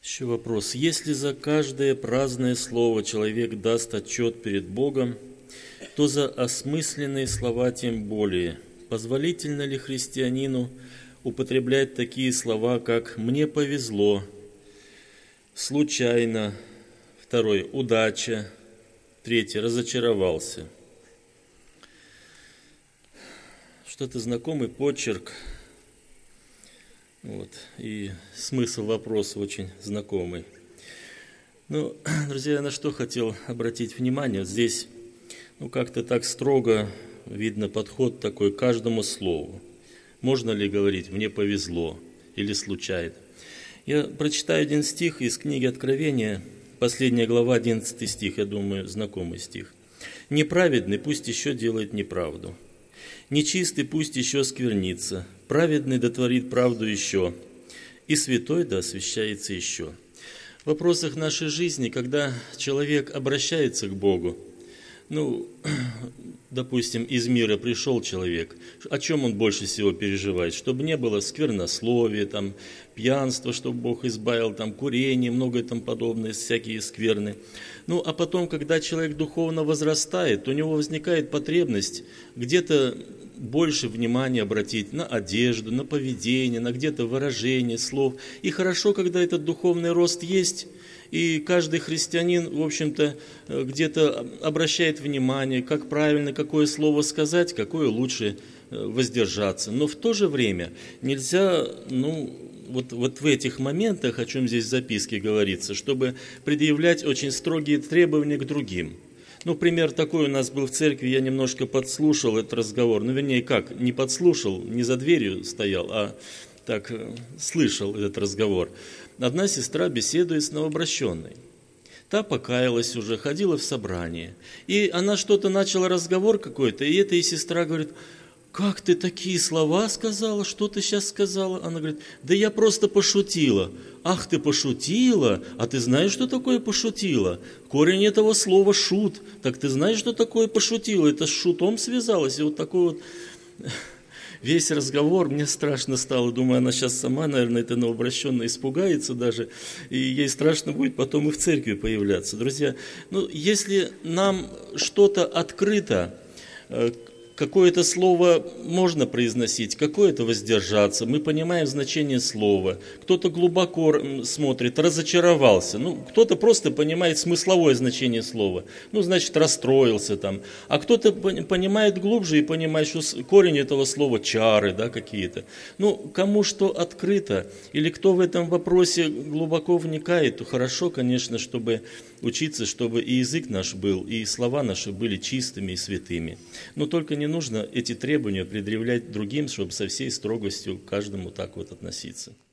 Еще вопрос. Если за каждое праздное слово человек даст отчет перед Богом, то за осмысленные слова тем более. Позволительно ли христианину употреблять такие слова, как «мне повезло», «случайно», второй «удача», третий «разочаровался». Что-то знакомый почерк, и смысл вопроса очень знакомый. Ну, друзья, я на что хотел обратить внимание. Здесь, как-то так строго видно подход такой к каждому слову. Можно ли говорить «мне повезло» или «случайно»? Я прочитаю один стих из книги Откровения, последняя глава, 11 стих, я думаю, знакомый стих. «Неправедный пусть еще делает неправду, нечистый пусть еще сквернится, праведный дотворит правду еще, и святой да освящается еще». В вопросах нашей жизни, когда человек обращается к Богу, допустим, из мира пришел человек, о чем он больше всего переживает? Чтобы не было сквернословия, пьянства, чтобы Бог избавил, курение, многое подобное, всякие скверны. А потом, когда человек духовно возрастает, у него возникает потребность где-то больше внимания обратить на одежду, на поведение, на где-то выражение слов. И хорошо, когда этот духовный рост есть, и каждый христианин, в общем-то, где-то обращает внимание, как правильно, какое слово сказать, какое лучше воздержаться. Но в то же время нельзя, вот в этих моментах, о чем здесь в записке говорится, чтобы предъявлять очень строгие требования к другим. Пример такой у нас был в церкви, я немножко подслушал этот разговор. Не подслушал, не за дверью стоял, а так слышал этот разговор. Одна сестра беседует с новообращенной. Та покаялась уже, ходила в собрание. И она что-то начала, разговор какой-то, и эта сестра говорит: «Как ты такие слова сказала? Что ты сейчас сказала?» Она говорит: «Да я просто пошутила». «Ах, ты пошутила? А ты знаешь, что такое пошутила? Корень этого слова шут. Так ты знаешь, что такое пошутила? Это с шутом связалось». И такой весь разговор, мне страшно стало. Думаю, она сейчас сама, наверное, эта новообращенная испугается даже, и ей страшно будет потом и в церкви появляться. Друзья, если нам что-то открыто, какое-то слово можно произносить, какое-то воздержаться. Мы понимаем значение слова. Кто-то глубоко смотрит, разочаровался. Кто-то просто понимает смысловое значение слова. Значит, расстроился . А кто-то понимает глубже и понимает, что корень этого слова чары, какие-то. Кому что открыто, или кто в этом вопросе глубоко вникает, то хорошо, конечно, чтобы учиться, чтобы и язык наш был, и слова наши были чистыми и святыми. Но только не нужно эти требования предъявлять другим, чтобы со всей строгостью к каждому так относиться.